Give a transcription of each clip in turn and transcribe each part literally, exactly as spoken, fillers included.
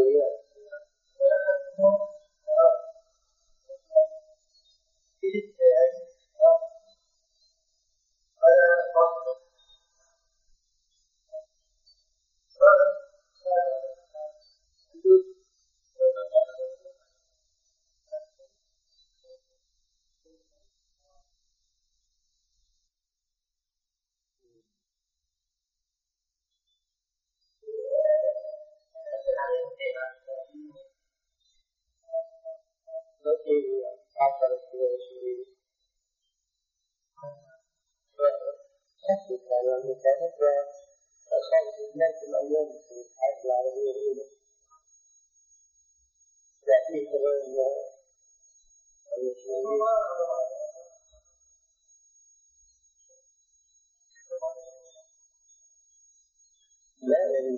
لا يعني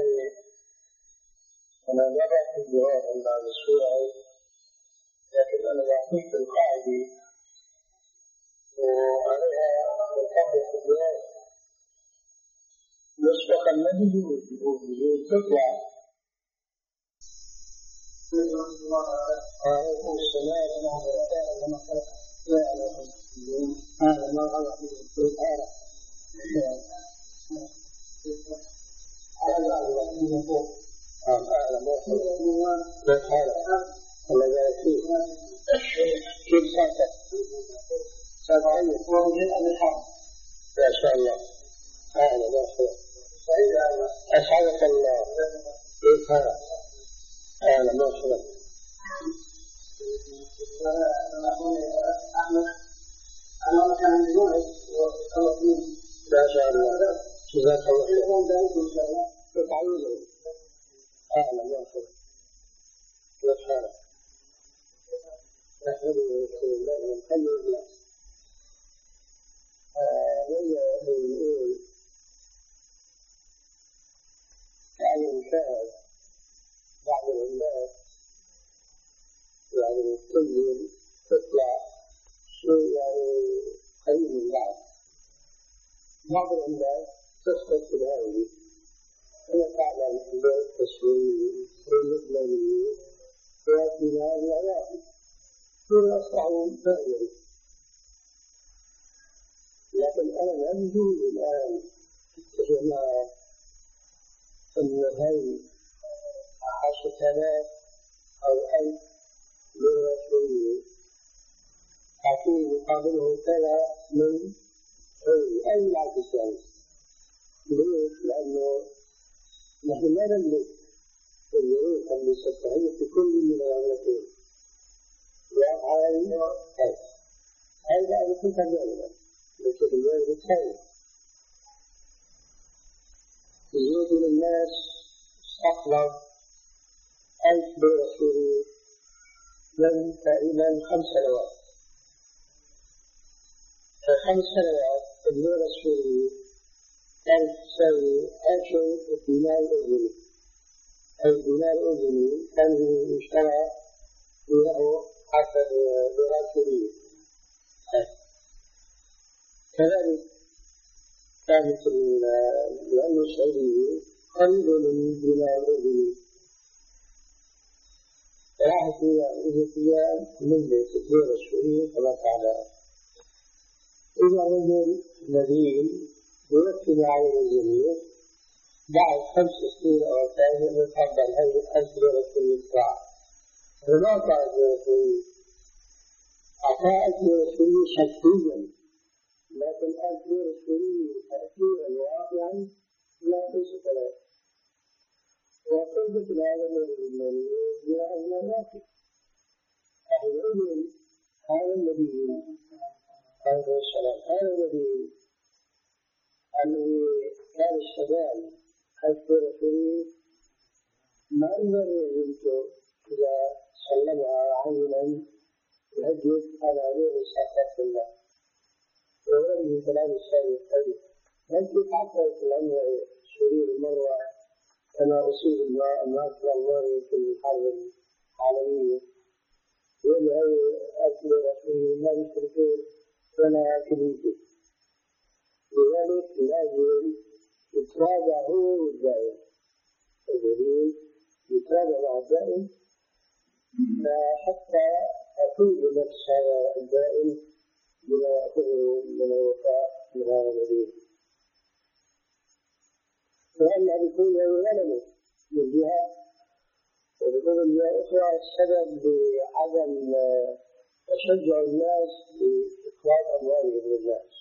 أنا لا أعطي جواب عن هذا السؤال، لكن أنا أعطيك القاعدة وعليها تطبق الجواب. مسبقا ما بيجوز بيجوز تطلع عليكم السلام ورحمة الله وبركاته. هذا ما غلط في الآية. هذا الذي يقول هذا ما هو هذا الذي فيه كيف ساتت ساتت يكون من الحرب ما شاء الله. هذا ما هو أسعدك الله. كيف هذا هذا ما هو أنا كان يقول ما شاء الله. جزاك الله خير. تتعلموا أعلم ما هو وشارك نحمده ونشكره ونحمد الله. وهي يقول كان يشاهد بعض الناس يعني كل تطلع شيء يعني قريب من بعض. بعض الناس تسقط في هذه أنا تعلم أن التصوير والمثلي ويأتينا العلاقة ويصعون فعلا، لكن أنا أنجو الآن جماعة أن هذه عشرة أو ألف لغة شوية أعطيه مقابله كذا من أي العكسان. ليش؟ لأنه نحن لا نملك الظروف الصحية في كل من العملتين. وهذا هذا يكون كذلك، لكن الوالد خير. يجوز للناس استقبل ألف برسوله من تقريبا خمس سنوات. خمس سنوات الليرة السورية كانت تساوي عشر دينار أردني. الدينار الأردني كان يشترى له عشر ليرات سورية. كذلك كانت العملة السعودية قريبة من دينار الأردني. راحت إلى إثيوبيا من الليرة السورية كما تعلم. إذا رجل نبيل يركب على الجميع بعد خمس سنين أو ثلاثة يتقبل هذه الخمس ليرة سورية. وما قال سورية أعطاء ليرة سورية شكليا، لكن ألف ليرة سورية تأثيرا واقعا لا تشك له. وقلت العالم الجميع المناطق أهل العلم هذا النبي عليه السلام هذا النبي أنه كان الشباب أذكر فيه ما يمر إذا سلمها عينا يهدد على نور سخط الله ويرمي كلام الشارع الطيب. يمكن حتى الأمر شرير المروة كما أصيب الماء الناصر الله في الحرب العالمية ولهذا أكل رسول الله يشركون ولا يأكلون. لذلك لازم يتراجع هو والدائم الدليل يتابع مع الدائم حتى أفيد نفس هذا الدائم بما يأخذه من الوفاء من هذا المدير. وأما بيكون ولده من جهة وبيكون يا إخوة السبب بعدم تشجع الناس بإخراج أموالهم للناس.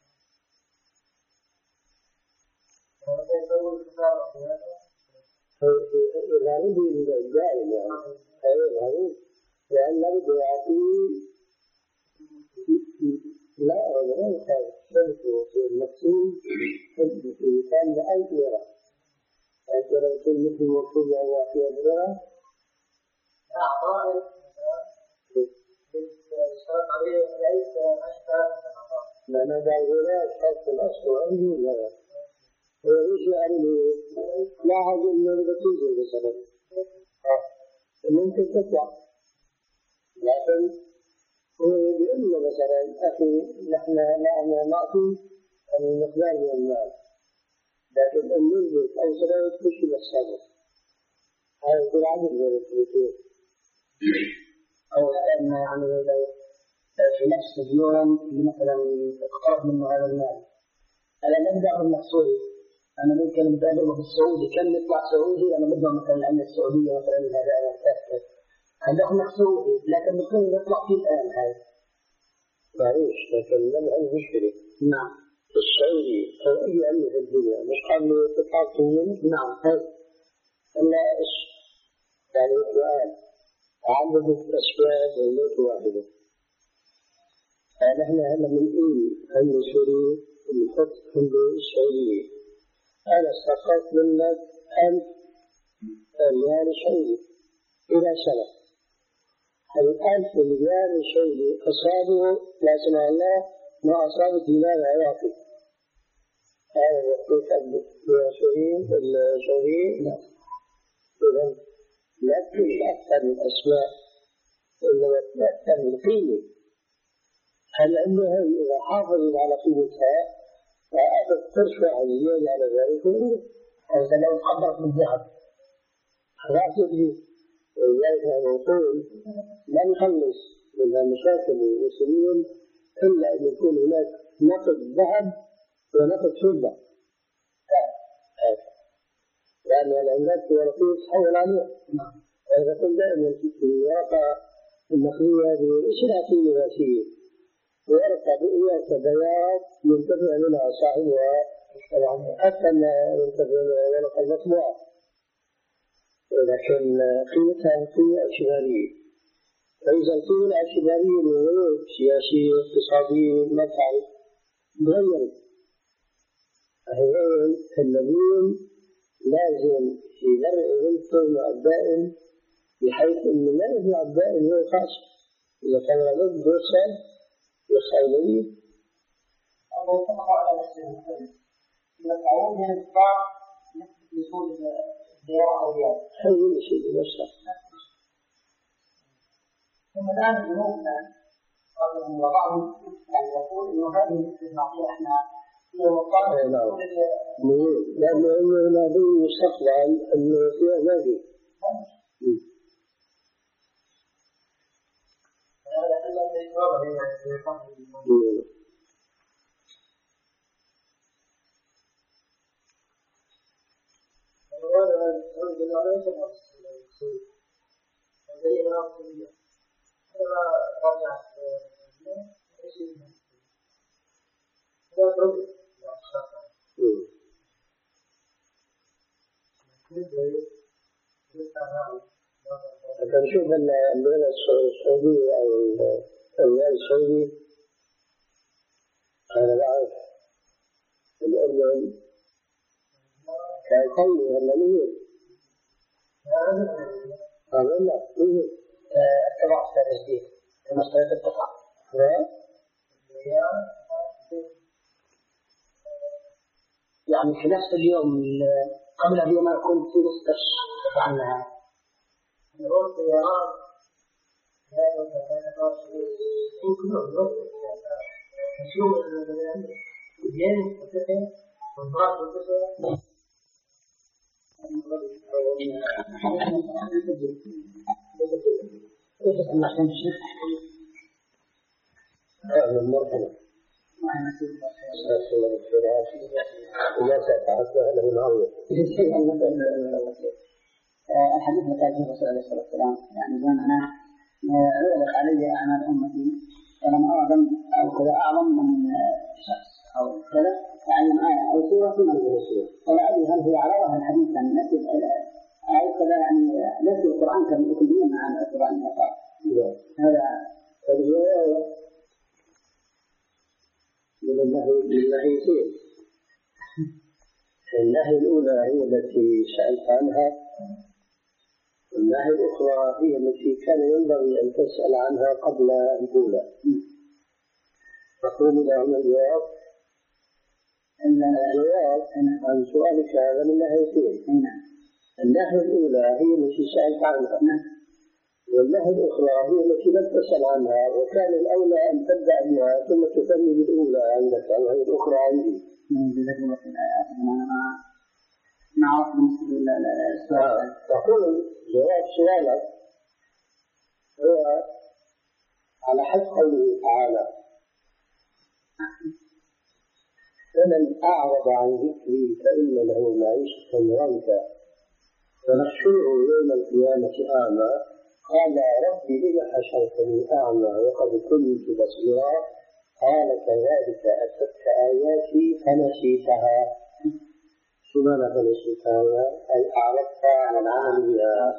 إذا ردي من الدائم يعني أيضا لأن نرجو يعطيه لا لا يخالف شركه في المقصود كان بألف ليرة أنت لو كنت مثل المقصود أو في أبرا أعطائك اشترط عليه ليس أشتر لأن هذا الغلاء شرط الأصل عنده لا ويش يعني لا هذا من البتوزة بسبب ممكن تطلع لكن هو يقول له مثلا أخي نحن نحن نعطي المقدار من المال لكن المنزل أو سنوات تشي بالصبر هذا يكون عدد من الفلوسين أو أن يعني لو في نفس اليوم مثلا اقترب منه هذا المال أنا نبدأ بالمقصود أنا ممكن أبدأ بالسعودي كم يطلع سعودي أنا بدأ مثلا عن السعودية مثلا هذا أنا أتأكد هذا مقصودي لكن ممكن يطلع فيه الآن هذا معليش لكن لم عندي مشكلة نعم السعودي أو أي أمن في الدنيا مش قابل تطلع فيه نعم هذا أما إيش يعني السؤال عدد الأسباب وليس واحدة نحن هلا بنقول أن السوري نحط عند السعودية أنا استقرت منك ألف ريال سعودي إلى سنة الألف ريال سعودي أصابه لا سمع الله ما أصاب الدينار العراقي هذا يحدث السعوديين السعوديين إذا لا تكون أكثر من الأسماء إنما أكثر من القيمة هل أنها إذا حافظت على قيمتها فأخذ ترفع اليد على ذلك هذا لو قدرت بالذهب خلاص يجي ولذلك أنا أقول لا نخلص من مشاكل المسلمين إلا أن يكون هناك نقد ذهب ونقد فضة لأن العملات والرقيق تحول عليها وإذا كنت دائما في الواقع النقدية هذه إشراء قيمة ويرفع بإياك بياض ينتفع منها صاحبها طبعا حتى ما ينتفع منها ورقة المطبوعة لكن قيمتها قيمة اعتبارية فإذا القيمة الاعتبارية لغير سياسية اقتصادية مدفعية تغيرت فهذين الذين لازم في درء رزقه مع الدائم بحيث أنه لا يجمع الدائم هو خاص إذا كان رجل بوصل يخيلني أو تقع على السنة يقعون من الطاع يصول الديار أو ديار هذا شيء يوسع ثم الآن جنوبنا وبعضهم يقول إنه هذه المعطية إحنا هي وقائع لأنه هنا ذي مستقبل أنه فيها نادي نشوف أن الدولة السعودية أو الريال السعودي أنا بعرف الأردن كان قوي ولا مين؟ هذا لا مين؟ اتبع التسجيل كما اشتريت القطع يعني في نفس اليوم قبل اليوم أكون في نصف عنها الوقت يرى لا يتفاعل يمكن الوقت نشوف الجانب والتفاعل والضغط والتفاعل هذا المرحلة أصل الفراش وما تعرف له نعوض شيء الحديث الذي الرسول عليه الصلاة والسلام يعني زمنا عرضت علي أعمال أمتي فلم أعظم أو كذا أعظم من شخص أو كذا يعني آية أو سورة من الرسول ولا أدري هل هو على وجه الحديث أن نكتب أو كذا يعني نكتب القرآن كم يكتبون عن القرآن فقط هذا من النهي للنهيتين. النهي الأولى هي التي سألت عنها، والنهي الأخرى هي التي كان ينبغي أن تسأل عنها قبل الأولى. أقول لهم الجواب أن الجواب عن سؤالك هذا من نهيتين. النهي الأولى هي التي سألت عنها، والنهي الأخرى هي التي لم تسأل عنها، وكان الأولى أن تبدأ بها ثم تثني بالأولى عندك وهي الأخرى عندي. ما عرفت السؤال. تقول جواب سؤالك هو على حد قوله تعالى: فمن أعرض عن ذكري فإن له معيشة ضنكا ونحشره يوم القيامة أعمى قال ربي لم حشرتني أعمى وقد كنت بصيرا قال كذلك أتتك آياتي فنسيتها. سنة فنسيتها أي أعرضت عن العمل بها.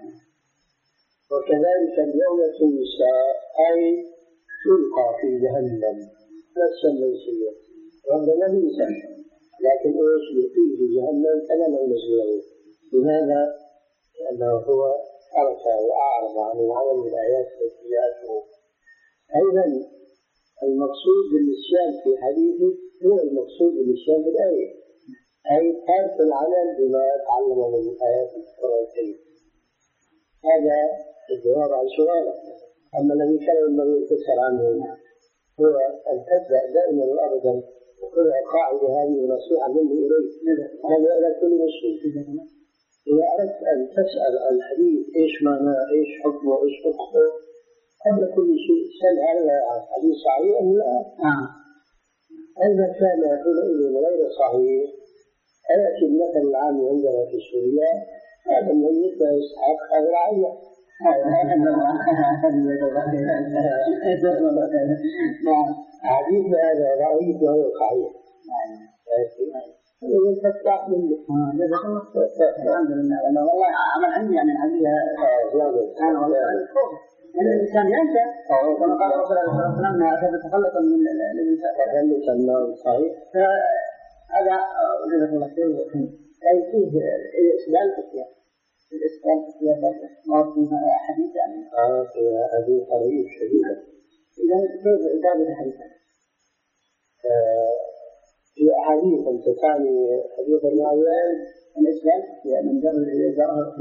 وكذلك اليوم تنسى أي تلقى في جهنم نفس المنسية، ربنا ننسى لكن إيش يلقيه في جهنم كما لو نسيه. لماذا؟ لأنه هو ترك وأعرض عن العمل بالآيات التي جاءته. أيضا المقصود بالنسيان في حديثه هو المقصود بالنسيان بالآية، أي ترك العمل بما تعلم من الآيات القرآنية. هذا الجواب عن سؤالك. أما الذي كان ينبغي أن تسأل عنه هو أن تبدأ دائما وأبدا وكل قاعدة هذه نصيحة منه إليك هذا إلى كل مسلم. إذا أردت أن تسأل عن الحديث إيش معناه إيش حكمه إيش حكمه قبل كل شيء سأل هل الحديث صحيح أم لا؟ إذا كان حينئذ غير صحيح فيأتي المثل العام عندنا في سوريا: هذا الميت لا يستحق هذا العيا. حديث هذا ضعيف وهو صحيح. إذا تفتح منه الحمد لله. أنا والله عمل عندي يعني هذه أنا والله الإنسان ينسى كما قال رسول الله صلى الله عليه وسلم أن تتخلص من الإنسان تخلص من صحيح. هذا جزاك الله خير. أي فيه الإسلام الأشياء الإسلام الأشياء ما فيها حديث يعني آه فيها حديث قريب شديد. إذا كيف إجابة الحديث؟ في أحاديث أنت تعني حديث المعيان الإسلام من جر الإجارة في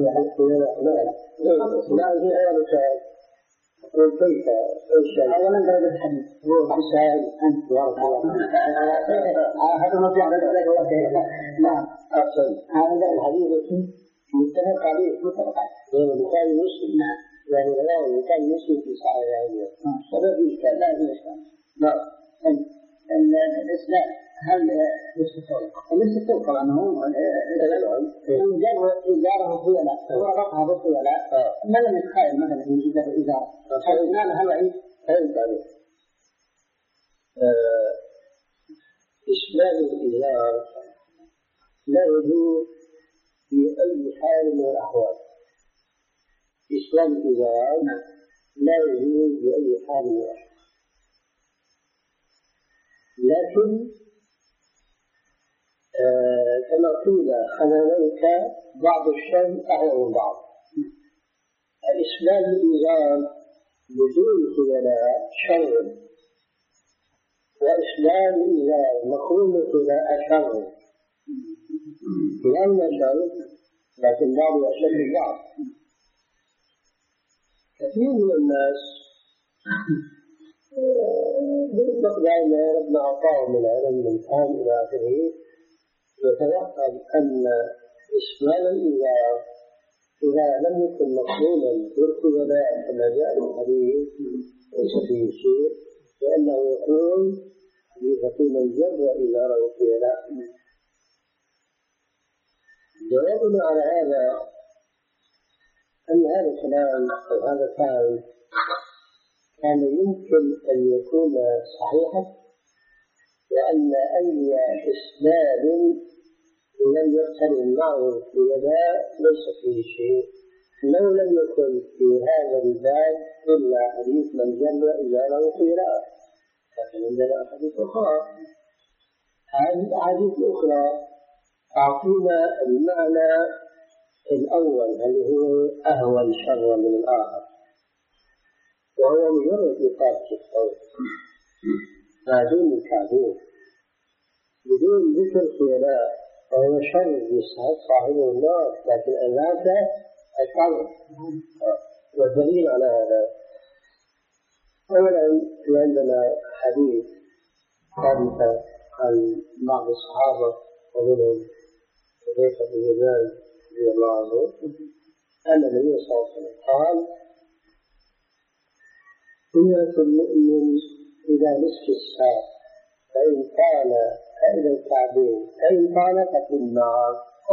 لا هي أولك تقول كيف إيش أولا درجة الحديث هو بسائل أنت بارك الله هذا ما جعل ذلك هو نعم أحسن. هذا الحديث متفق عليه متفق عليه البخاري ومسلم يعني رواه البخاري ومسلم في صحيحين ولا في إشكال لا في إشكال. نعم الإسلام هل الاستثناء طبعا هو مجرد إزارة خيلاء وربطها بالخيلاء ما لم يتخيل مثلا في إزارة إزارة هل هل عيد فهمت عليه. إسلام الإزار لا يجوز في أي حال من الأحوال. إسلام الإزار لا يجوز بأي حال من الأحوال، لكن آه كما قيل خلاليك بعض الشيء أهل من بعض. الإسلام الإزار بدون خللاء شر، وإسلام الإزار مقرون خلاء شر، لأن شر لكن بعض أشد من بعض. كثير من الناس بالمقدار ما ربنا أعطاه من علم من فهم إلى آخره يتوقع أن إسلام الإزار إذا لم يكن مقبولا بالخيلاء كما جاء في الحديث ليس فيه شيء، لأنه يقول حديث من جر إزاره خيلاء. جوابنا على هذا أن هذا الكلام أو هذا الفعل كان يمكن أن يكون صحيحا، لأن أي إسناد لم يقترن معه الخيلاء ليس فيه شيء، لو لم يكن في هذا الباب إلا حديث من جر إزاره خيلاء، لكن عندنا أحاديث أخرى. هذه الأحاديث الأخرى تعطينا المعنى الأول هل هو أهون شر من الآخر، وهو مجرد إطاقة الصوت ما دون الكعبين بدون ذكر خيلاء، وهو شر يسعد صاحبه النار، لكن أذاك الكعب. والدليل على هذا أولا في عندنا حديث ثابت عن بعض الصحابة ومنهم حذيفة بن اليمان رضي الله عنه أن النبي صلى الله عليه وسلم قال: إنة المؤمن إذا نصف الساعة فإن كان إلى الكعبين فإن كان ففي النار.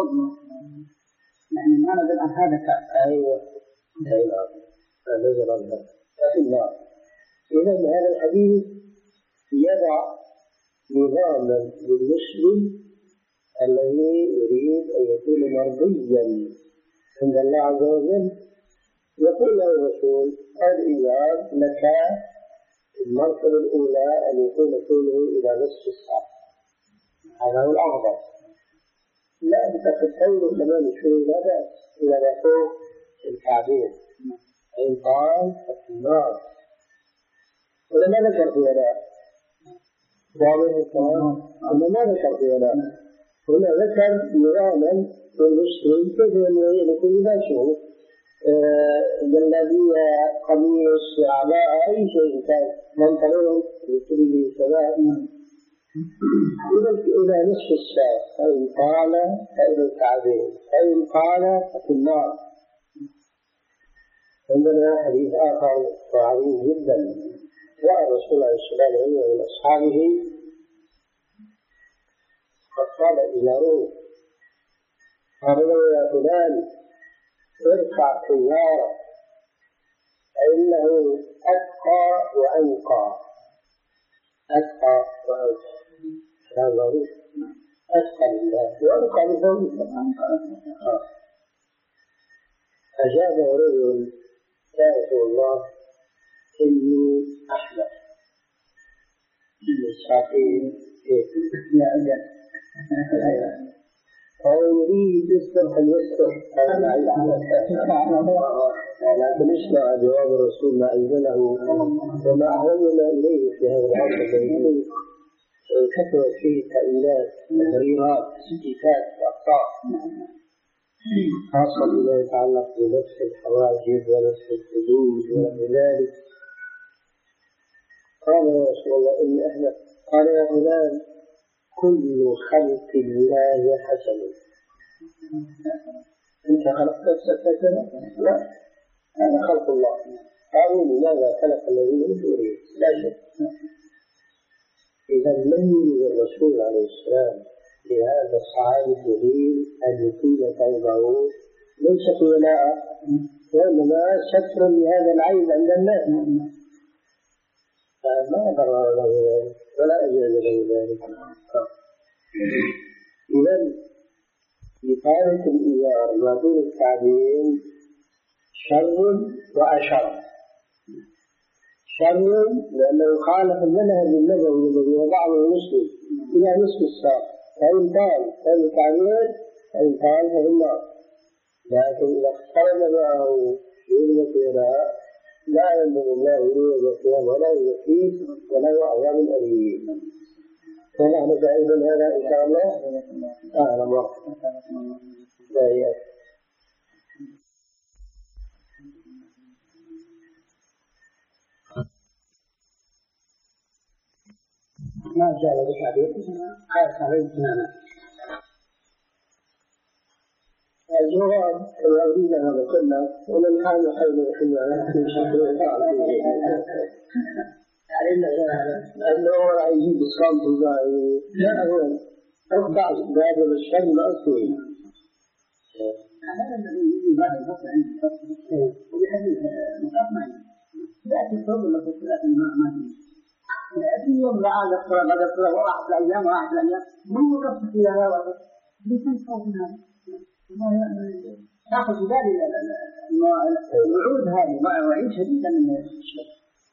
يعني معنى بالآن هذا كعب. أيوة أيوة نزل عنها ففي النار. إذا هذا الحديث يضع نظاما للمسلم الذي يريد أن يكون مرضيا عند الله عز وجل، يقول له الرسول: الإيمان لك المرتبة الأولى أن يكون طوله إلى نصف الساعة، هذا هو الأفضل. لا تتخيل كمان شوي لا بأس إلى يكون الكعبين إن قال ففي النار. ولما ذكر في هذا واضح الكلام، ولما ذكر في هذا هنا ذكر نظاما للمسلم كيف يكون لباسه جلابية قميص أعباء أي شيء كان منطلون لكل سواء إلى نصف الساعة، فإن قال فإلى الكعبين فإن قال ففي النار. عندنا حديث آخر عظيم جدا جاء الرسول عليه الصلاة والسلام من أصحابه قد قال إلى روح قال له: يا فلان ارفع سيارة فإنه أتقى وأنقى. أتقى وأنقى هذا هو أتقى لله وأنقى لزوجه. أجابه رجل: يا رسول الله إني أحلف. الشافعي يا أجل فهو يريد يستر فليستر، لكن اسمع جواب الرسول ما أنزله وما أهلنا إليه في هذا العصر الذي كثرت فيه تأويلات تبريرات استيفاءات وأخطاء، خاصة بما يتعلق بنفس الحواجب ونفس الحدود ونحو ذلك. قال: يا رسول الله إني أحلف. قال: يا فلان كل خلق الله حسن. أنت خلقت نفسك هكذا؟ لا، هذا خلق الله. قالوا: لماذا خلق الذين من دونه؟ لا شك. إذا لم يرد الرسول عليه السلام لهذا الصحابي الجليل أن يطيل ثوبه ليس خيلاء، وإنما ستر لهذا العيب عند الناس، فما ضرر له ذلك ولا أجاز له ذلك. إذا إطالة الإزار ما دون الكعبين شر وأشر. شر لأنه خالف المنهج النبوي الذي وضعه المسلم إلى نصف الساق، فإن قال فإن الكعبين فإن قال فإن النار. لكن إذا اقترن معه شيء كثيرا لا ينبغي الله إليه القيام ولا يزكيه ولا يعظم الأليم. فنحن سائلون هذا إن شاء الله. أهلا وسهلا. ما جاء بالحديث قال عليه السلام الجواب الذين ذكرنا ومن كان خير الحمى في شكل أنه يجيب إسلام تجاري لا هو أخضع بهذا الشر الأصلي. هذا الذي يجي بعد الفصل عند الفصل وبحديث مقطع لكن فوق الفصل لكن ما ما في يوم بعد الصلاة بعد الصلاة وراحت الأيام وراحت الأيام من يقصد إلى هذا ليس فوق هذا ناخذ بالي الوعود هذه وعيد شديدا من الشر.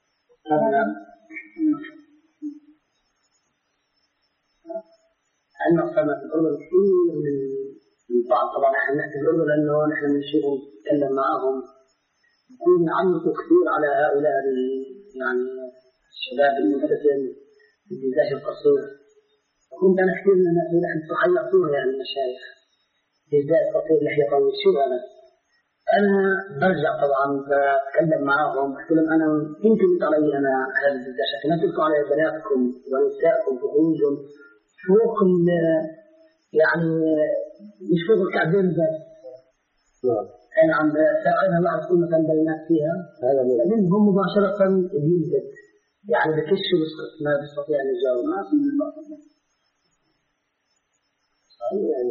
عندنا قامة الأردن كثير من بعض طبعا نحن نحكي الأردن لأنه نحن نشوف نتكلم معهم يكون يعلقوا كثير على هؤلاء يعني الشباب الملتزم المزاج القصير. كنت أنا كثير من الناس نحن تحيطون يعني المشايخ بإزاء قصير لحية طويل شو هذا؟ أنا برجع طبعا بتكلم معهم أحكي لهم أنا يمكن علي أنا هذا الدجاج لكن أتركوا على بناتكم ونسائكم بخروجهم فوق يعني مش فوق الكعبين بس. أنا عم ساعدها بعض كل مثلا بينات فيها لأنهم مباشرة بيجد يعني بكشوا ما بيستطيع أن يجاوب ما في المعصية. صحيح يعني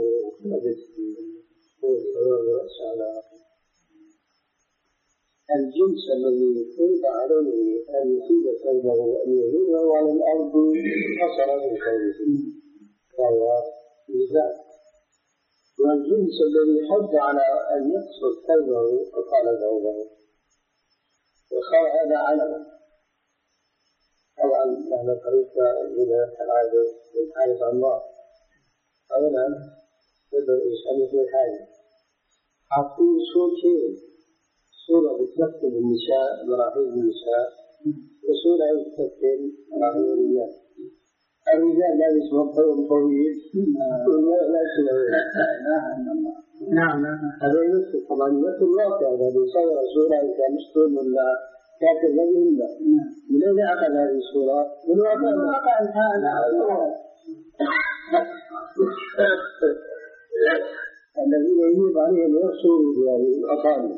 الجنس الذي فرض عليه أن يصيب ثوبه وأن يجره على الأرض حصل من قوله فهو ميزان، والجنس الذي حد على أن يقصد ثوبه أطال ثوبه وصار هذا علما. طبعا نحن طريقة إلى العادة للحارس عن الله أولا يقدر الإنسان يقول حاجة حاطين صور شيء صورة بتمثل النساء مراحيض النساء وصورة بتمثل مراحيض الرجال. الرجال لا يسمى طول طويل والنساء لا يسمى نعم هذا يمثل طبعا يمثل الواقع هذا يصور صورة إذا مسلم ولا كاتب رجل لا من أين أخذ هذه الصورة؟ من واقع الحال الذين يجب عليهم يرسلوا يعني الأقارب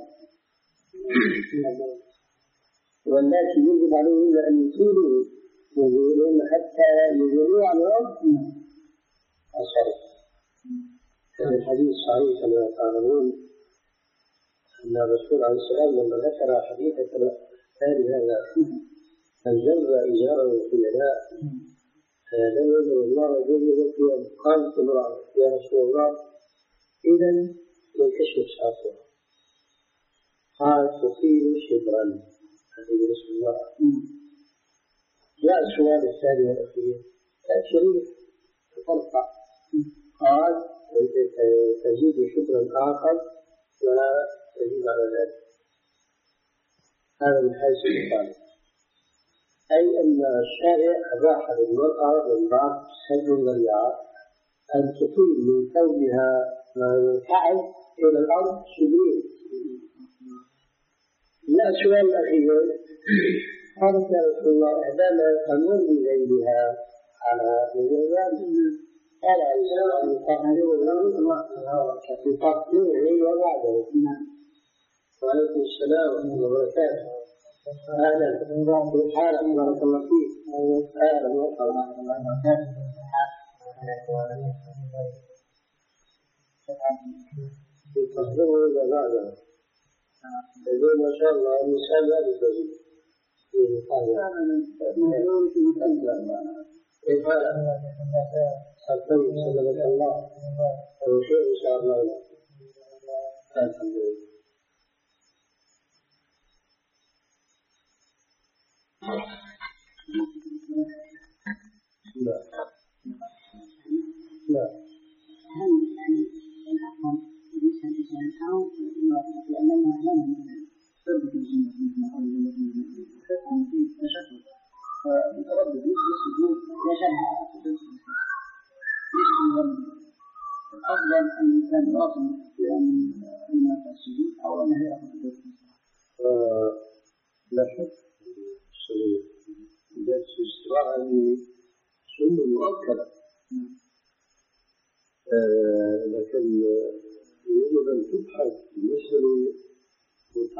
والناس يجب عليهم أن يطيلوا يقولون حتى يجروا على الأرض الصرف. كان الحديث صحيح كما تعلمون أن الرسول عليه السلام لما ذكر حديثة الثاني هذا الجر إزاره في اليداء لم يجر الله وجل في قالت امرأة يا رسول الله إذا ينكشف شعره قال تطيل شبرا هذه رسول الله. جاء السؤال الثاني والأخير كان شريف تطلق قال تزيد شبرا آخر ولا تزيد على ذلك. هذا من حيث الإقامة أي أن الشارع أباح للمرأة بالبعض سد الذريعة أن تطيل من ثوبها الكعب إلى الأرض شبرين. لا السؤال الأخير قالت يا رسول الله إحدانا تمر بذيلها على الجوال قال إنسان يطهرون يطهرون وبعده. وعليكم السلام ورحمة الله وبركاته. أهلا بالحالة بارك الله فيك. أهلا وسهلا يطهرون وبعده. يقول ما شاء الله النساء لا يزوجون كيف هذا؟ الطيب سلمك الله وشيء إن شاء الله الحمد لله. لا لا هل يعني الأفضل بالنسبة للإنسان أو لأننا أعلم من سبب الجنة من أول الذين يفهم فيه تشكل فمتردد يجلس يقول لا شرح الأفضل أن الإنسان يواصل بأن يمارس السجود أو أن يأخذ لا شك السجود درس الاستراحة سنة مؤكدة لكن يجب أن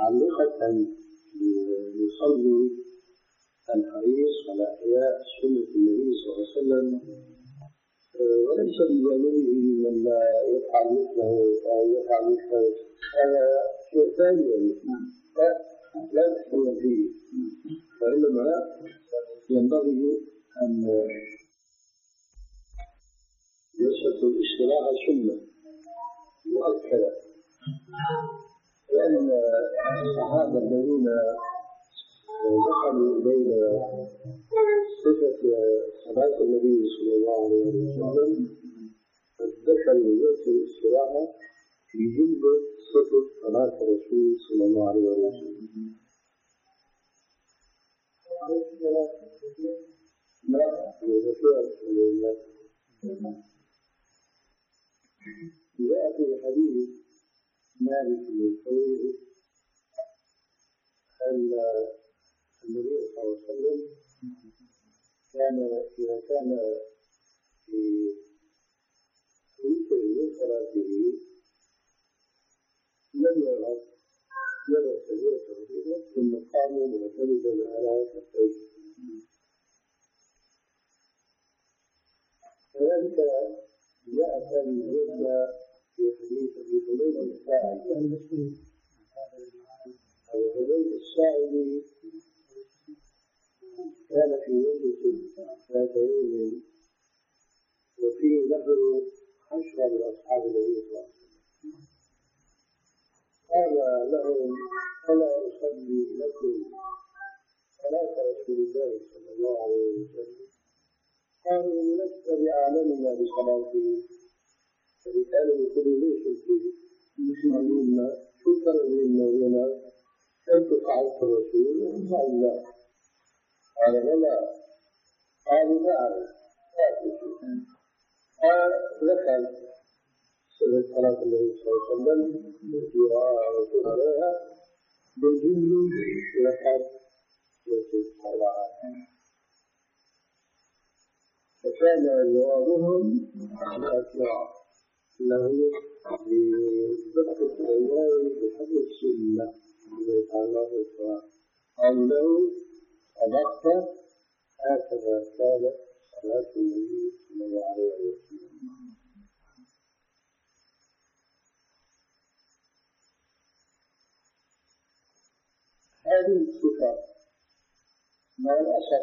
متعلقة يصلي الحريص على إحياء سنة النبي صلى الله عليه وسلم، وليس بجانبه من لا يفعل مثله أو يفعل مثله، هذا شيء ثاني لا نحن فيه، وإنما ينبغي أن يشهد الاجتماع سنة مؤكدة، لأن الصحابة الذين دخلوا إلينا صفة صلاة النبي صلى الله عليه وسلم دخلوا إليه الاستراحة في جملة صفة صلاة الرسول صلى الله عليه وسلم. جاء في حديث مالك بن حويرث أن النبي صلى الله عليه وسلم كان إذا كان في وتر صلاته لم يرغب يرى سجدة ركوعه ثم قام معتمدا على كفيه. كذلك جاء ثاني مثل في حديث ابي حميد الساعدي ابو حميد الساعدي كان في مجلس ذات يوم وفيه له عشرة من اصحاب النبي صلى الله عليه وسلم، قال لهم الا اصلي لكم صلاه رسول الله صلى الله عليه وسلم؟ قالوا لست باعلمنا بصلاته، فبالتالي يقولوا ليش انتم مش معلومنا شو الفرق بيننا وبينك؟ انت فعلت الرسول وهم فعلنا. قال ولا، قالوا نعم قال ذكر سنة صلاة النبي صلى الله عليه وسلم التي عليها بالجمل ذكر سنة الصلاة، فكان جوابهم الأتباع له بدقة العناية بحفظ السنة التي تعلق الصلاة، قالوا له صدقت هكذا كانت صلاة النبي صلى الله عليه وسلم. هذه الصفات مع الأسف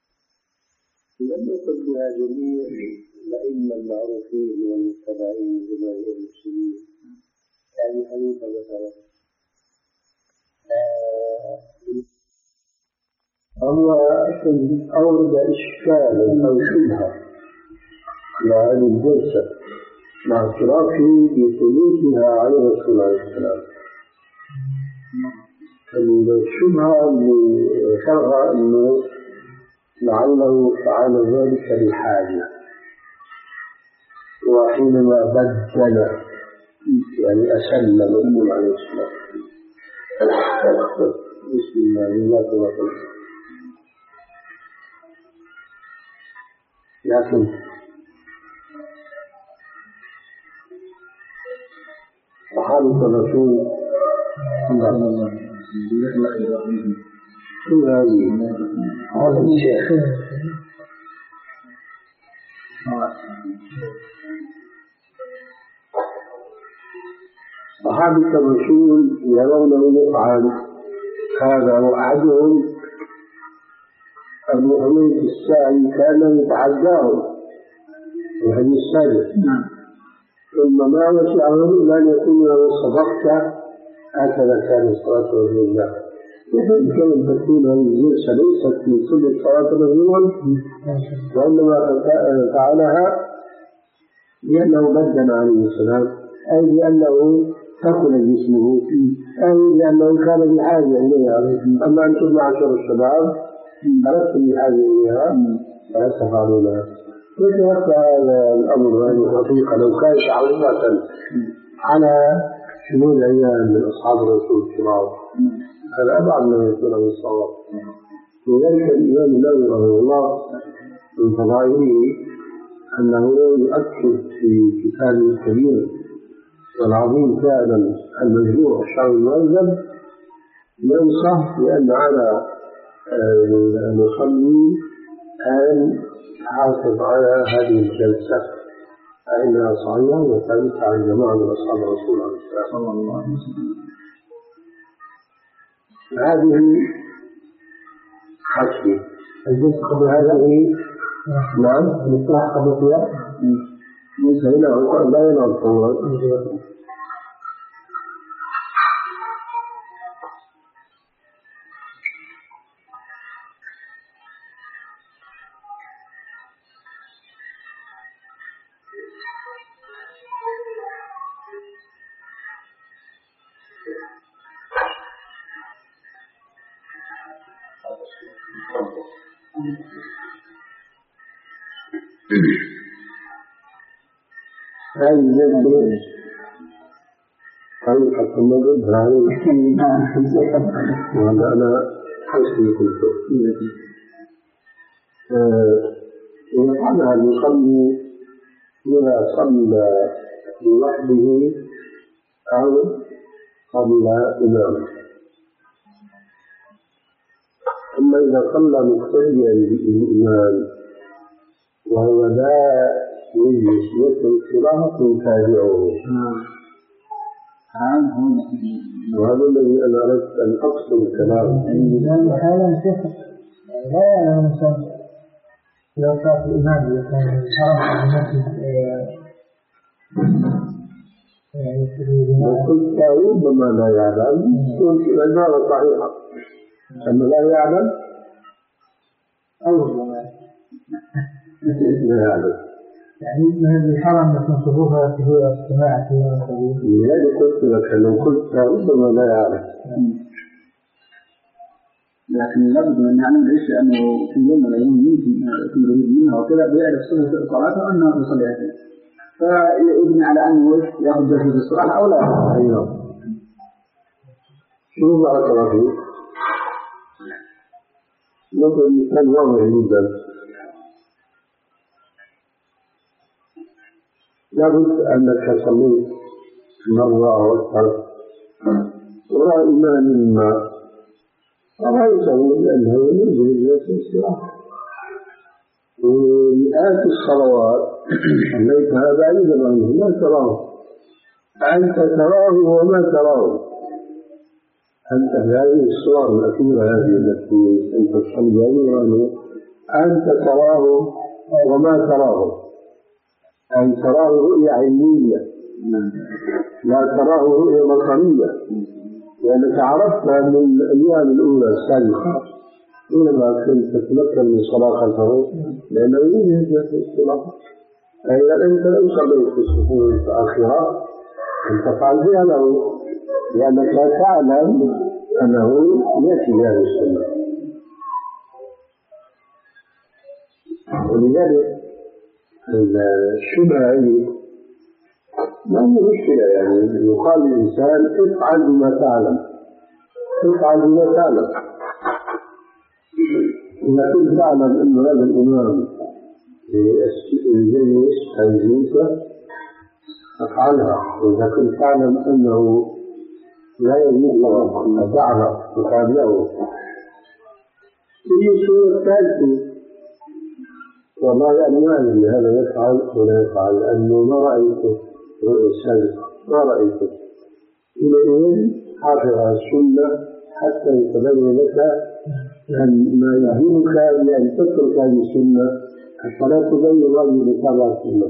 لم يكن بها جميع الأئمة المعروفين والمتبعين بجماهير المسلمين، يعني حنيفة مثلا هو أورد إشكالا أو شبهة إلى هذه الجلسة مع اعترافه بثبوتها على الرسول عليه السلام. الشبهة اللي ذكرها أنه لعله فعل ذلك لحاجة، وحينما بدل يعني أسلم الرسول عليه السلام بسم الله لا توقف. لكن صحابة الرسول صلى الله عليه وسلم شو هذه؟ هذا الشيخ صحابة الرسول يرونه يفعل هذا، وأحدهم أبو حميد الساعدي كان يتعداه في الحديث السادس، ثم ما وسعه أن يكون له صدقت هكذا كان صلاة رسول الله. يمكن أن تكون هذه الجلسة ليست من سنة صلاة الرسول، وإنما فعلها لأنه بدل عليه السلام، أي لأنه ثقل جسمه، أي لأنه كان بحاجة إليها. أما أنتم معشر الشباب ألستم بحاجة إليها فلا تفعلونها. وتوقع هذا الأمر هذه حقيقة لو كان شعورة على شمول عيان من أصحاب الرسول الكرام هذا أبعد ما يكون من الصواب. وذلك الإمام النووي رحمه الله من فضائله أنه يؤكد في كتابه الكبير والعظيم فعلا المجموع الشرعي المهذب ينصح لأن على المصلي أن يحافظ على هذه الجلسة فإنها صحيحة وثابتة عن جماعة من أصحاب رسول الله صلى الله عليه وسلم. هذه حكي الجلسة قبل هذه نعم الاصلاح قبل القيام ليس هنا لا ينام طولا. هذه الجلسة طريقة المغرب هذه وهذا أنا حسني كنت يفعلها المصلي إذا صلى لوحده أو صلى إمامه. أما إذا صلى مقتديا بالإمام وهو لا يجلس يترك صلاة يتابعه وهذا الذي أنا أردت أن أقصد الكلام. هذا الفقه لا يعلم الإنسان لو كان الإمام يكون شرع المسجد وقلت ربما لا يعلم قلت العبارة صحيحة أنه لا يعلم أو ربما لا يعلم يعني من الحرم يكون صفوفها في السماعة لذلك قلت لك أنه قلت ربما لا يعلم لكن لابد أن نعلم إيش أنه في يوم من الأيام يمكن يكون يريد منها وكذا بيعرف صفة صلاته أنه يصلي عليه فيبني على أنه يأخذ جلسة الصلاة أو لا. أيوه شو بارك الله فيك نقول مثال واضح جدا. لابد أنك صليت مرة أو أكثر وراء إمام ما فرأيته لأنه يجري جلسة الصلاة ومئات الصلوات صليتها بعيدا عنه لا تراه أنت تراه وما تراه أنت في هذه الصور الأخيرة هذه التي أنت تصلي بعيدا عنه أنت تراه وما تراه أي تراه رؤية عينية لا تراه رؤية بصرية لأنك عرفتها من الأيام الأولى السابقة حينما كنت تتمكن من صلاة خلفه لأنه يجب في الصلاة. فإذا أنت لو صليت في الصفوف الآخرة أن تفعل بها له لأنك تعلم أنه يأتي بهذه السنة. ولذلك الشبهة هذه ما هي مشكلة يعني يقال للإنسان افعل بما تعلم افعل بما تعلم. إذا كنت تعلم أن هذا الإمام يجلس أو جلسة افعلها وإذا كنت تعلم أنه لا يجوز أن تعرف تتابعه. في صورة ثالثة والله أنا ما أدري هذا يفعل ولا يفعل لأنه ما رأيته رؤية السابقة ما رأيته. إلى حافظ السنة حتى يتبين لك أن ما يهمك بأن تترك هذه السنة حتى لا تبين رجل لتابع السنة.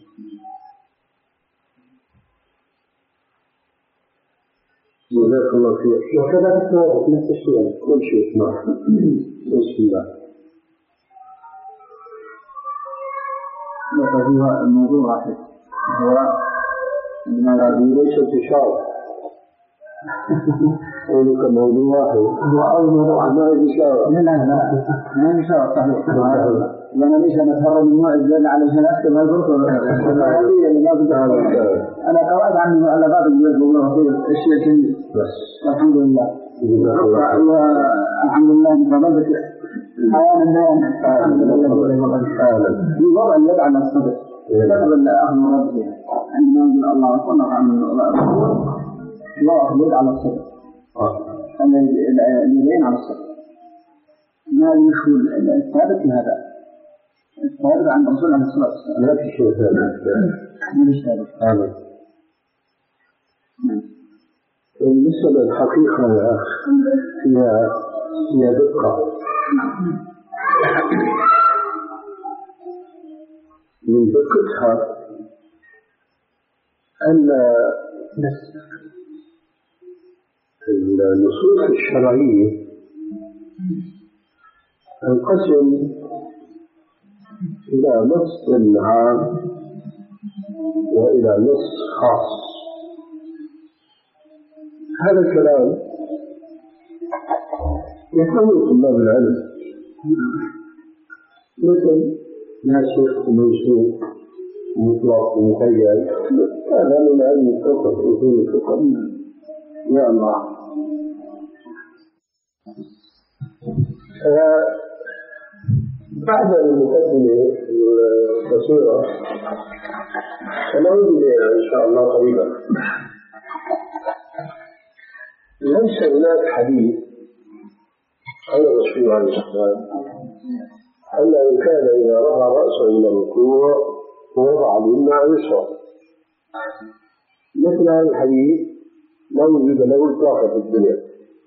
جزاك الله خير. وكذا تتوقف نفس الشيء كل شيء نعم. بسم الله. هو الموضوع واحد هو عندما ليس انتشار قولك موضوع واحد هو أول موضوع ما انتشار. لا لا لا ما انتشار صحيح لأن ليس نتهرب من موعد زين علشان أكتب هالبركة أنا قرأت عنه على بعض الجواب والله خير الشيء كثير الحمد لله الحمد لله مفضلك حيانا البيان في وضع يدعى الصدق يقبل أهل ربه عندما يقول الله أكبر عن الله يدعى الصدق اليدين على الصدر. ما المشهور الثابت هذا الثابت عند الرسول عليه الصلاة والسلام. لا في شيء ثابت. مش ثابت. هذا. بالنسبة للحقيقة يا أخ هي هي دقة. من دقتها أن النصوص الشرعية تنقسم إلى نص عام وإلى نص خاص. هذا الكلام يفهمه طلاب العلم مثل ناسخ ومنسوخ مطلق ومقيد. هذا من علم الفقه أصول الفقه يا الله. بعد المقدمة القصيرة سنعود إليها إن شاء الله قريبا. ليس هناك حديث عن الرسول عليه الصلاة والسلام أنه كان إذا رفع رأسه من الركوع ووضع اليمنى على اليسرى. مثل هذا الحديث لا وجود له إطلاقا في الدنيا.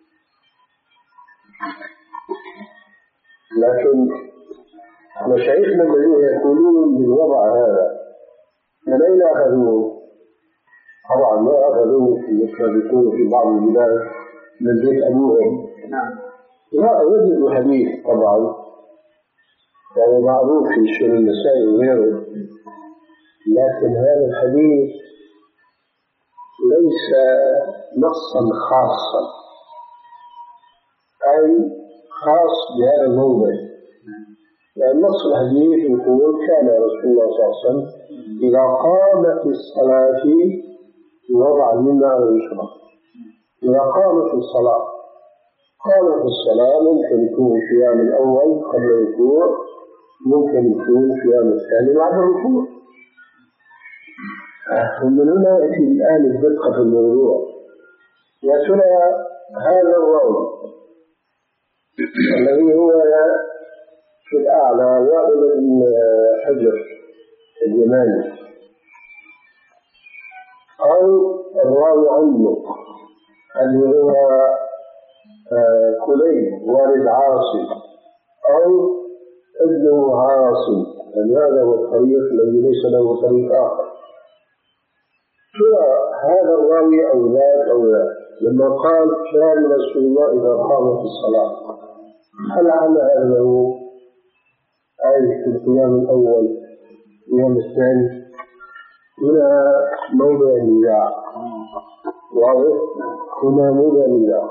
لكن مشايخنا الذين يقولون بالوضع هذا من أين أخذوه؟ طبعا ما أخذوه في مثل يكون في بعض البلاد من بيت أبوهم. لا وجدوا حديث طبعا يعني معروف في سنن النسائي وغيره، لكن هذا الحديث ليس نصا خاصا أي خاص بهذا الموضع. لأن نص الحديث يقول كان رسول الله صلى الله عليه وسلم إذا قام في الصلاة وضع اليمنى على اليسرى. إذا قام في الصلاة قام في الصلاة ممكن يكون القيام الأول قبل الركوع، ممكن يكون القيام الثاني بعد الركوع. ومن هنا يأتي الآن الدقة في الموضوع. يا ترى هذا الراوي الذي هو في الأعلى وائل بن حجر اليماني أو الراوي عنه اللي هو كليب والد عاصم أو ابنه عاصم، هذا هو الطريق الذي ليس له طريق آخر. هذا الراوي أو ذاك أو ذاك لما قال كان رسول الله إذا قام في الصلاة هل على أنه آية في القيام الأول القيام الثاني؟ هنا موضع النزاع واضح، هنا موضع النزاع.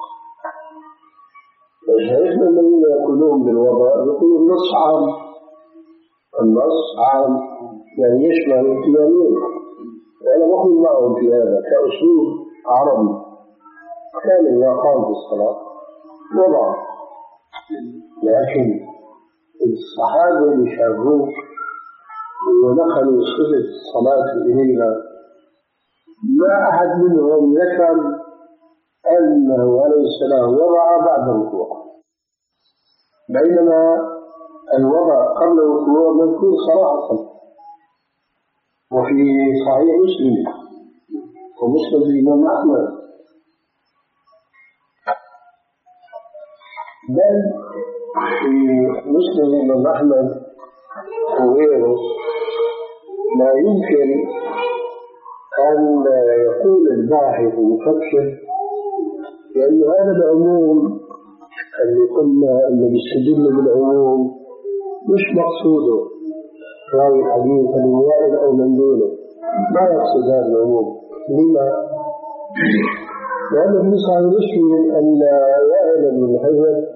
وشايفنا الذين يقولون بالوضع يقولون النص عام، النص عام يعني يشمل القيامين، وأنا بقول معهم في هذا كأسلوب عربي. كان إذا قام في الصلاة وضع، لكن الصحابة اللي شافوه ونقلوا صفة الصلاة إلينا ما أحد منهم ذكر أنه عليه السلام وضع بعد الركوع، بينما الوضع قبل الركوع مذكور صراحة. وفي صحيح مسلم ومسلم الإمام أحمد بل في مسلم الإمام أحمد وغيره لا يمكن أن يقول الباحث المفكر لأن هذا العموم اللي قلنا أنه بيستدل بالعموم مش مقصوده راوي الحديث الوائل أو من دونه، ما يقصد هذا العموم. لما؟ لأنه في صحيح مسلم أن وائل بن حجر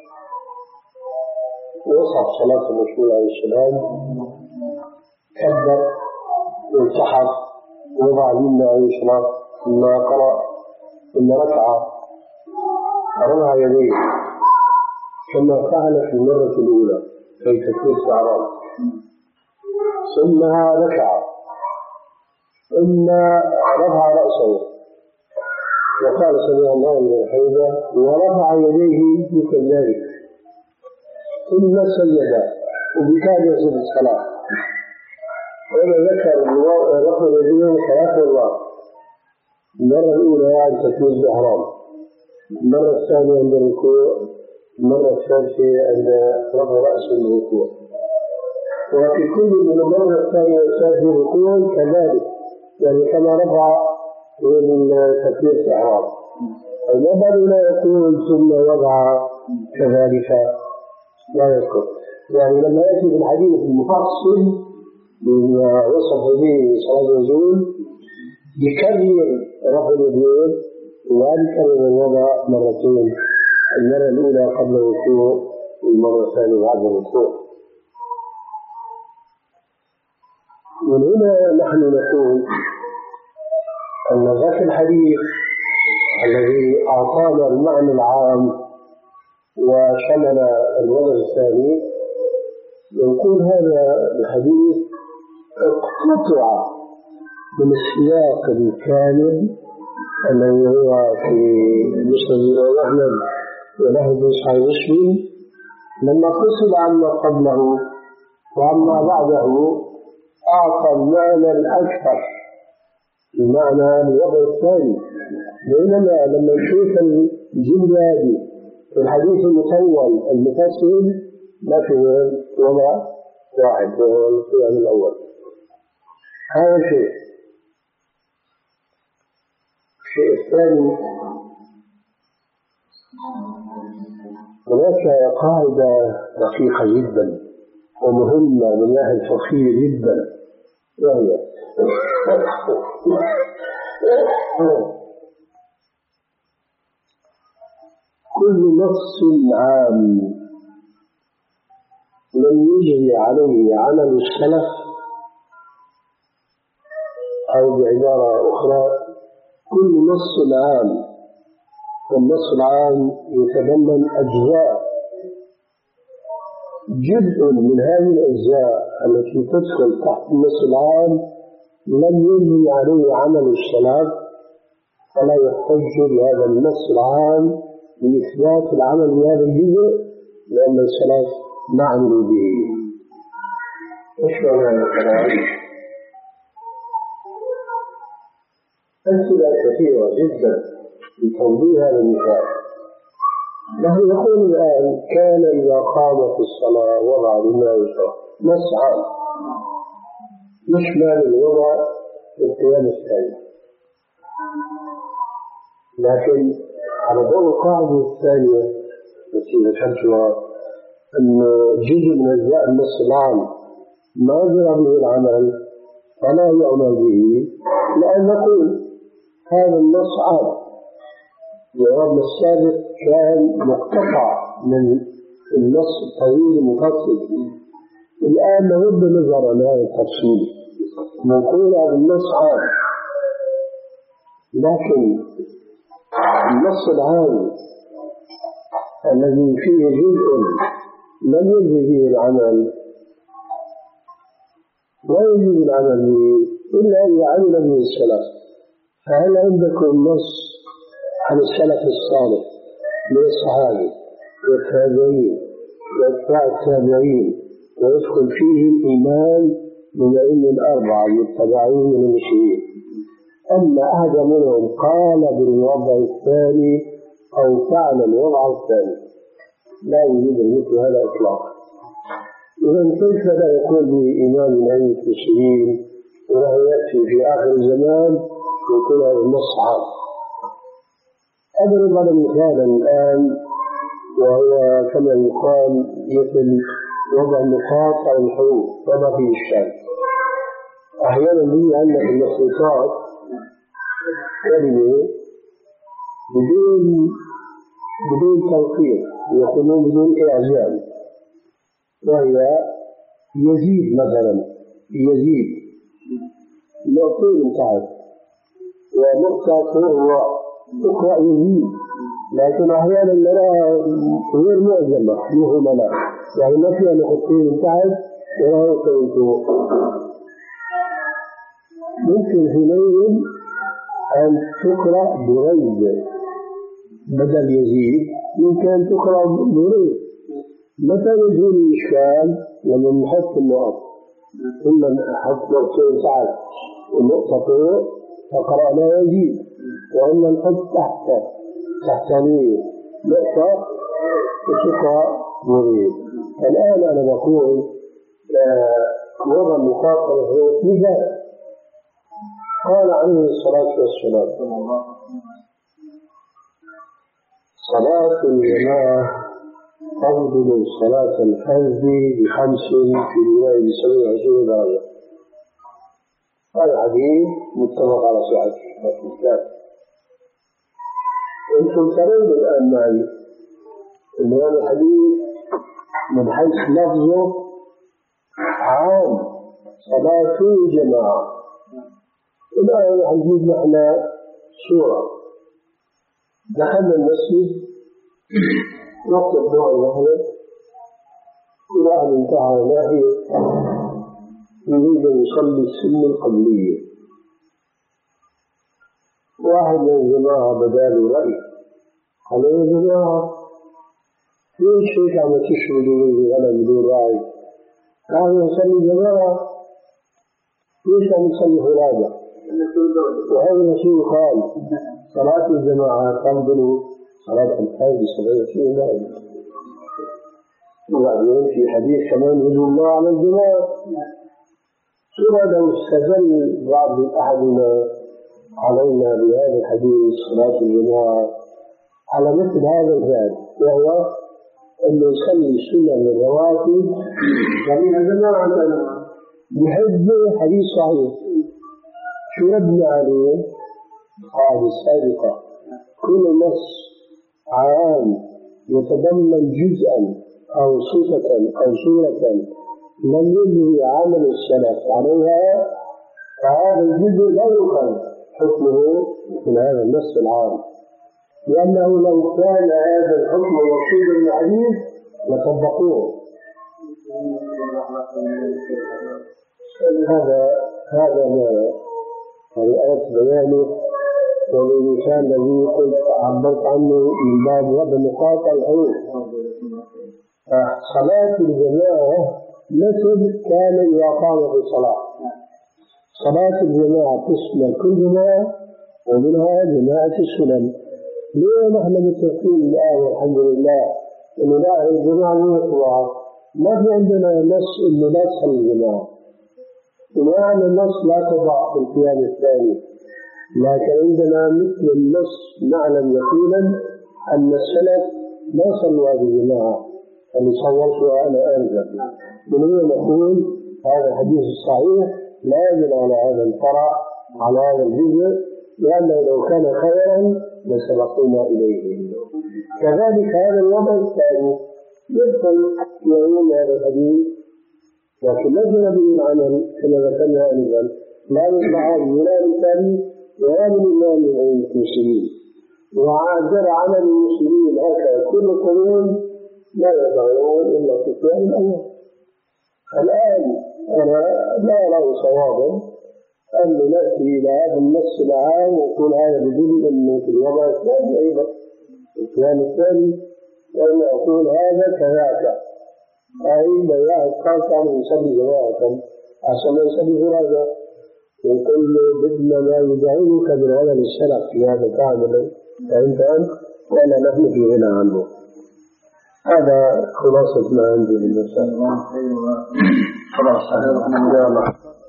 وصف صلاة الرسول عليه السلام كبر والتحق ووضع اليمنى عليه السلام ثم قرأ ثم ركع رفع يديه كما فعل في المرة الأولى في تكبير الأعراض، ثم ركع ثم رفع رأسه قال سمع الله لمن حمده ورفع يديه مثل ذلك ثم سجد وبكاد يصل الصلاة. وأنا ذكر رفع اليدين ثلاث مرات، المرة الأولى عند تكبير الإحرام، المرة الثانية عند الركوع، المرة الثالثة عند رفع رأس الركوع. وفي كل من المرة الثانية والثالثة الركوع كذلك، يعني كما رفع من تكبير الإحرام. المرة لا يقول ثم وضع كذلك، لا يذكر. يعني لما يأتي بالحديث المفصل بما وصف به صلاة النزول يكرر رفع اليدين ويكرر الوضع مرتين، المرة الأولى قبل الركوع والمرة الثانية بعد الركوع. من هنا نحن نقول أن ذاك الحديث الذي أعطانا المعنى العام وشمل الوضع الثاني، يقول هذا الحديث اقتطع من السياق الكامل الذي هو في مسند أحمد وله في صحيح مسلم، لما قصد عما قبله وعما بعده أعطى المعنى الأكثر، المعنى الوضع الثاني. بينما لما نشوف الجملة هذه في الحديث المطول المفصل ما في وضع واحد وهو القيام الأول. هذا شيء. الشيء الثاني، هناك قاعدة دقيقة جدا ومهمة من الناحية الفقهية جدا، وهي كل نص عام لم يجري عليه عمل السلف، أو بعبارة أخرى كل نص عام، والنص العام يتضمن أجزاء، جزء من هذه الأجزاء التي تدخل تحت النص العام لم يجري عليه عمل السلف، فلا يحتج بهذا النص العام لإثبات العمل بهذا الجزء، لأن السلف ما عملوا به. إيش معنى هذا الكلام؟ أمثلة كثيرة جدا لتوضيح هذا المثال. نحن نقول الآن كان إذا قامت الصلاة وضع لما يشرع، نص عام يشمل الوضع والقيام الثاني، لكن على ضوء القاعدة الثانية التي ذكرتها أن جزء من أجزاء النص العام ما جرى به العمل فلا يعمل به، لأن نقول هذا النص عام، جواب السابق كان مقتطع من النص الطويل المفصل. الآن نود نظر على هذا التفصيل، نقول هذا النص عام، لكن النص العام الذي فيه جزء لم يجري به العمل لا يجوز العمل به إلا أن يعمل به السلف. فهل عندكم نص عن السلف الصالح من الصحابة والتابعين وأتباع التابعين ويدخل فيه الإيمان بما الأربعة المتبعين من المسلمين، أما أحد منهم قال بالوضع الثاني أو فعل الوضع الثاني؟ لا يوجد مثل هذا إطلاقا. إذن كيف لا يكون بإيمان من أئمة المسلمين وله يأتي في آخر الزمان ويكون هذا النص عام؟ أضرب على مثالا الآن، وهو كما يقال مثل وضع النقاط على الحروف وما فيه إشكال. أحيانا يجي عندك المخطوطات كلمة بدون بدون توقيع، يقولون بدون إعجام، وهي يزيد مثلا، يزيد نقطتين تعرف، ونقطة هو اقرأ يزيد، لكن أحيانا نراها غير معجمة مهملة، يعني ما فيها نقطتين تعرف ولا نقطتين فوق. ممكن حينئذ أن تقرأ بريد بدل يزيد ممكن أن تقرأ بريد. متى يزول الإشكال؟ لما نحط النقط، ثم نحط نقطتين ساعات النقطة فقرأنا يزيد، وإما نحط تحت تحتانية نقطة وتقرأ بريد. الآن أنا بقول وضع المقاطعة هو مثال. قال عليه الصلاة والسلام: صلاة الجماعة أفضل صلاة الفرد بخمس في رواية بسبع وعشرين درجة. هذا حديث متفق على صحته. أنتم ترون الآن معي أن هذا الحديث من حيث لفظه عام، صلاة الجماعة. الآن هنجيب معنا سورة: دخلنا المسجد وقت الظهر مثلا، إلى أن انتهى ناحية يريد أن يصلي السنة القبلية. واحد من الجماعة بداله رأي، قال: يا جماعة ليش هيك عم تشردوا لي أنا بدون رأي؟ قالوا: نصلي جماعة، ليش عم نصلي فرادى؟ وهذا الرسول قال: صلاة الجماعة تفضل صلاة الفرد بسبع وعشرين درجة. وبعدين في حديث كمان يدل الله على الجماعة. ثم لو استدل بعض أحدنا علينا بهذا الحديث صلاة الجماعة على مثل هذا الباب، وهو أنه يصلي سنن الرواتب جميع جماعة بحب حديث صحيح. شو ردنا عليه؟ قاعدة سابقة: كل نص عام يتضمن جزءا أو صفة أو صورة لم يجري عمل السلف عليها، فهذا الجزء لا يؤخذ حكمه من هذا النص العام، لأنه لو كان هذا الحكم مقصودا من الحديث لطبقوه. هذا هذا ما رأيت بيانه، والإنسان الذي قلت عبرت عنه من باب وضع مقاطع الحروف. صلاة الجماعة مثل كان إذا قام في الصلاة. صلاة الجماعة تشمل كل جماعة ومنها جماعة السنن. ليه نحن متفقين الآن والحمد لله إنه لا الجماعة مطلقة؟ ما في عندنا نص إنه لا تصلي الجماعة، ومعنى النص لا تضع في القيام الثاني، لكن عندنا مثل النص نعلم يقينا أن السلف لا صلوا هذه الجماعة اللي صورتها أنا آنذاك. من هنا نقول هذا الحديث الصحيح لا يدل على هذا الفرع على هذا الجزء، لأنه لو كان خيرا لسبقونا إليه. كذلك هذا الوضع الثاني يدخل في عموم هذا الحديث، لكن لازم به العمل كما ذكرنا آنذاك، لا يطلع ولا بالتالي ولا بالإمام من المسلمين. وعاجر عمل المسلمين هكذا كل قرون لا يطلعون إلا في القيام الأول. الآن أنا لا أرى صوابا أن نأتي إلى هذا النص العام ونقول هذا بدل أنه في الوضع الثاني أيضا في القيام الثاني، وأن أقول هذا كذاك، أي لا يعد قاطع من يصلي جماعة عشان يصلي فرادى، وكل بدنا ما يدعوك من عمل السلف في هذا كاملا، فأنت أنت وأنا نحن في غنى عنه. هذا خلاصة ما عندي للمسألة. خلاص يا الله.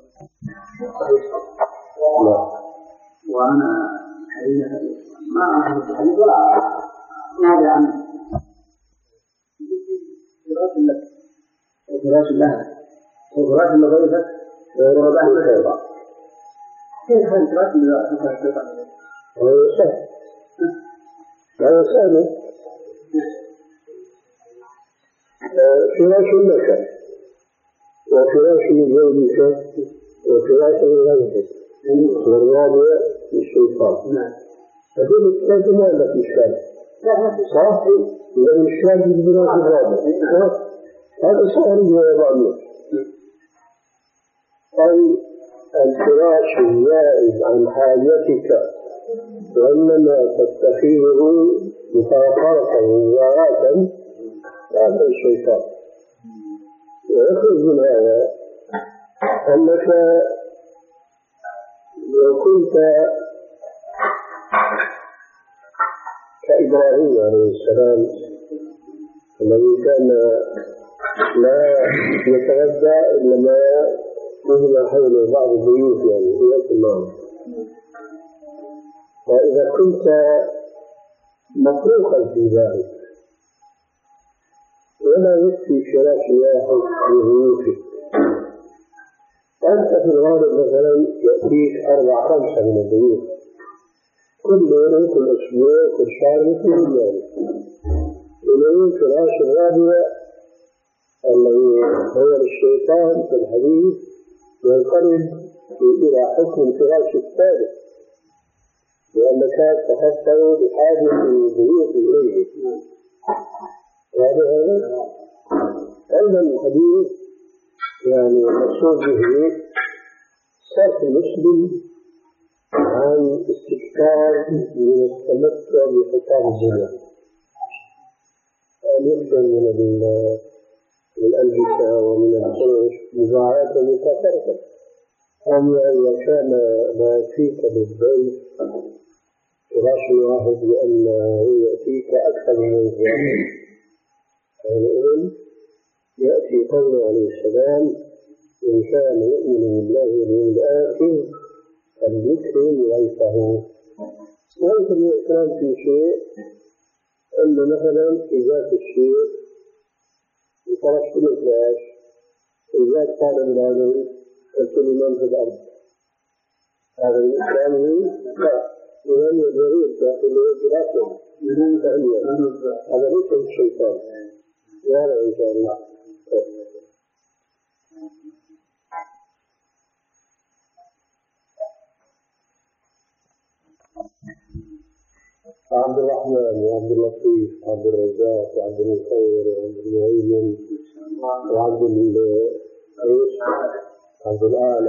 وأنا ما أعرف الحديث ولا نادى عنه. فراش لك وفراش لها وفراش لغيرك ورباه الشيطان. كيف هل فراش لغيرك الشيطان؟ هذا سهل. هذا سهل. فراش لك وفراش لزوجك وفراش لغيرك والرابع الشيطان. هذول الثلاثة ما عندك إشكال صح؟ لأن الإشكال بالبناء الرابع هذا سهل ويضعني. أي الفراش الزائد عن حاجتك وإنما تتخذه مفاخرة ومجاراة هذا الشيطان. ويخرج من هذا أنك لو كنت كإبراهيم عليه السلام الذي كان لا يتغذى إلا ما يجمع حوله بعض البيوت يعني في الماء، وإذا كنت مفروخا في ذلك ولا يكفي فراش واحد في بيوتك، أنت في الغالب مثلا يأتيك أربع خمسة من البيوت كل يوم كل أسبوع كل شهر مثل اليوم، إلى فراش الرابع الذي هو الشيطان في الحديث ينقلب إلى حكم الفراش الثالث لأنك تفكر بحاجة البيوت إليه. هذا أيضا الحديث يعني مقصود به صرف المسلم عن استكثار من التمتع بحكام الدنيا، أن يكثر من الألبسة ومن الفرش مضاعفة ومكافأة، أما إذا كان ما يأتيك بالبيت فراش واحد لأنه يأتيك أكثر من ذلك، حينئذ يأتي قوله عليه السلام إن كان يؤمن بالله واليوم الآخر فليكرم ضيفه. وليس الإكرام في شيء أن مثلا إذا الشيء وفرش كل فراش إذا كان بالعلم فكل من في الأرض، هذا الإكرام لا لمن يجري فإنه يجري بدون تأمين، هذا ليس الشيطان ولا إن شاء الله. عبد الرحمن وعبد اللطيف وعبد الرزاق وعبد المخير وعبد المعين وعبد العيش عبد الآلة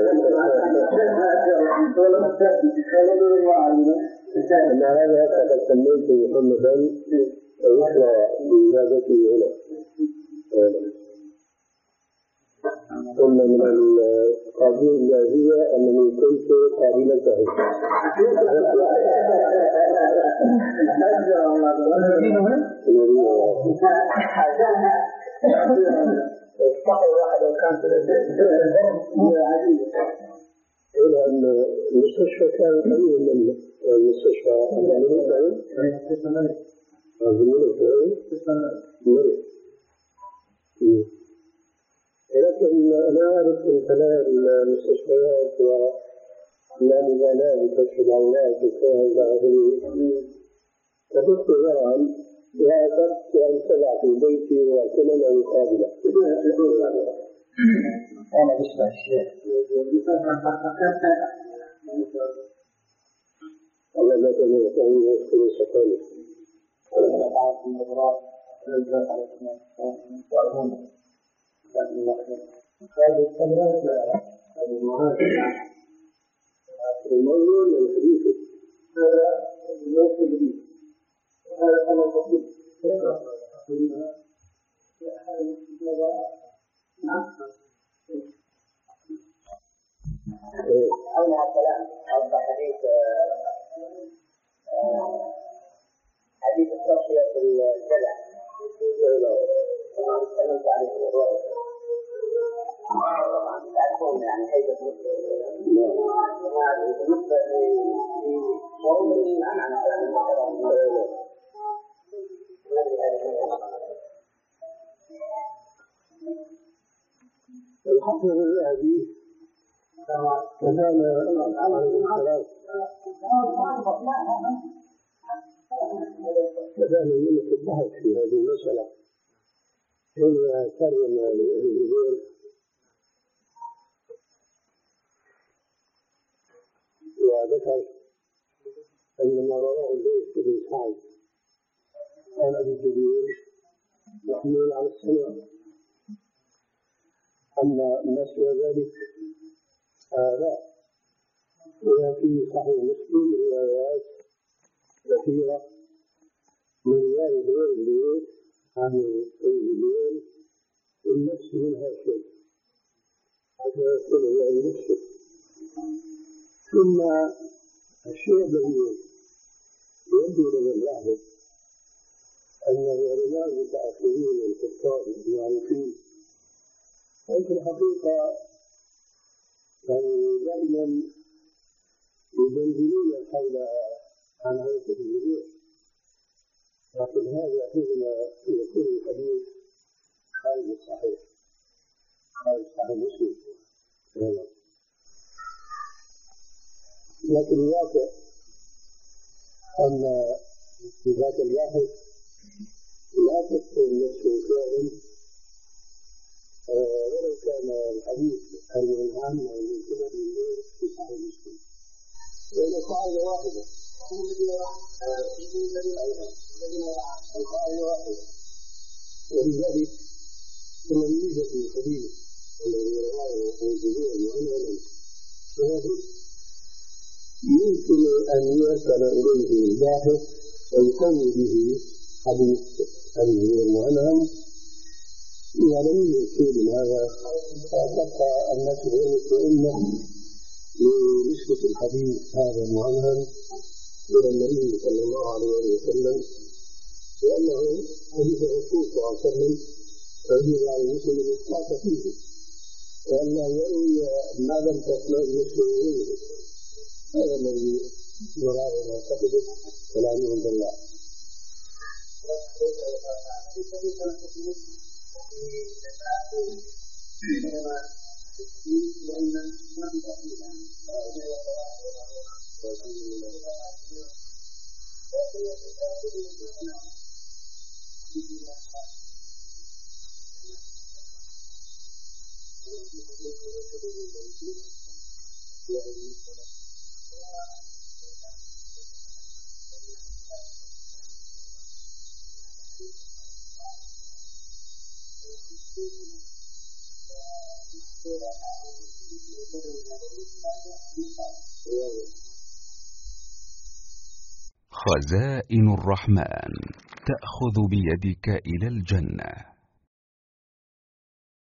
أن هذا قد سميت محمدا ويحلى بإجابته هنا. ثم من القابلية الجاهزية أنني كنت قابلته إلى أن المستشفى كان قريبا من المستشفى لكن أنا أعرف من خلال المستشفيات والمبالاة بكشف العلاج وكذا بعضهم فكنت زرعا وأخذت أن سبع في بيتي وكلنا مقابلة. أنا بشبه الشيء الله لا تنسى أن يذكر سكانه هذه الثلاثة المهاجمة الموضوع الحديث هذا ليس جديد، هذا أنا بقول حول الكلام حول حديث حديث التوصية في الجلع طبعا تكلمت عليه في الرواية طبعا تعرفون يعني كيف بالنسبة لشعور عن عن الحكم الذهبي كان عليه السلام كان يملك الذهب في هذه المسألة حين كرم الجبير وذكر عندما رواه الليث بن سعد قال الجبير محمول على السماء أما مثل ذلك آه لا وفي صحيح مسلم روايات كثيرة من رواية غير الليل عن الليل النفس منها شيء حتى يكون رواية نفسه. ثم الشيء الذي يبدو من اللاحظ أن العلماء المتأخرين والكفار المعروفين في الحقيقة كانوا دائما يبنزلون القول عن عنصر الوضوء، لكن هذا حينما يكون الحديث خارج الصحيح خارج صحيح مسلم. لكن الواقع أن في ذات الواحد لا تكون نفسه فعلا ولو كان الحديث العنوان من كتاب الليل في صحيح مسلم، لأن قاعدة واحدة القاعدة واحدة. ولذلك فمن يوجد في الحديث الذي رواه الجميع معينا فهذا يمكن أن يصل إليه الباحث ويقوي به حديث المعنى. إذا لم يوجد شيء من هذا فتبقى الناس مطمئنة لنسبة الحديث هذا المعنى إلى النبي صلى الله عليه وسلم، لأنه حديث الرسول صلى الله عليه وسلم فيجب على المسلم الإسقاط فيه، وأنه يروي ما لم تسمع المسلمين. هذا الذي يراه ويعتقده كلام عند الله. خزائن الرحمن تأخذ بيدك إلى الجنة.